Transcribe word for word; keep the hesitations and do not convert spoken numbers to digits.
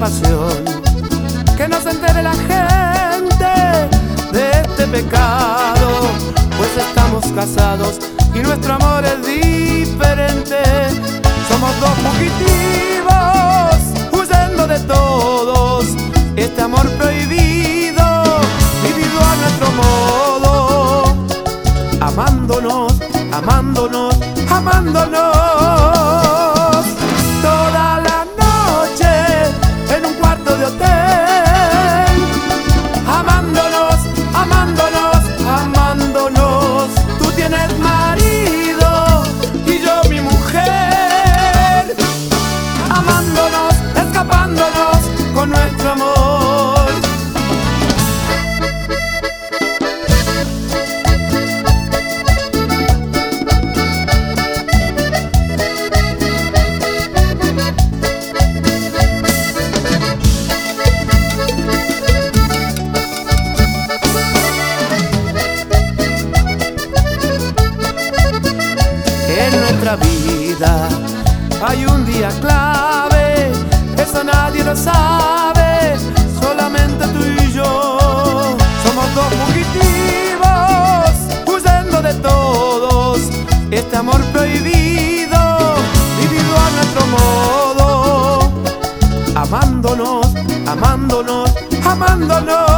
pasión, que no se entere la gente de este pecado, pues estamos casados y nuestro amor es diferente. Somos dos fugitivos huyendo de todos, este amor prohibido, vivido a nuestro modo, amándonos, amándonos, amándonos. Toda la noche en un cuarto de hotel, amándonos, amándonos, amándonos. Tú tienes marido y yo mi mujer, amándonos, escapándonos con nuestro amor. En nuestra vida hay un día clave, eso nadie lo sabe, solamente tú y yo. Somos dos fugitivos huyendo de todos, este amor prohibido, vivido a nuestro modo, amándonos, amándonos, amándonos.